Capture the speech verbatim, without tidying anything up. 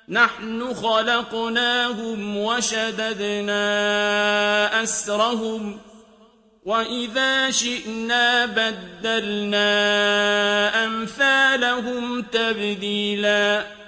نحن خلقناهم وشددنا أسرهم وإذا شئنا بدلنا أمثالهم تبديلا